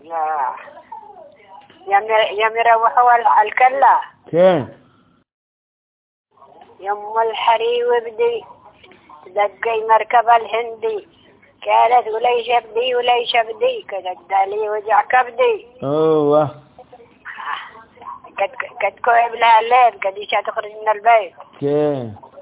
يا يم يروحوا الكلا كيف؟ يم الحري وبدي دقي مركب الهندي قالت وليش بدي وليش بدي كذا لي وجع كبدي. أوه. قد كويب لها الليل قد إيش تخرج من البيت. كيف؟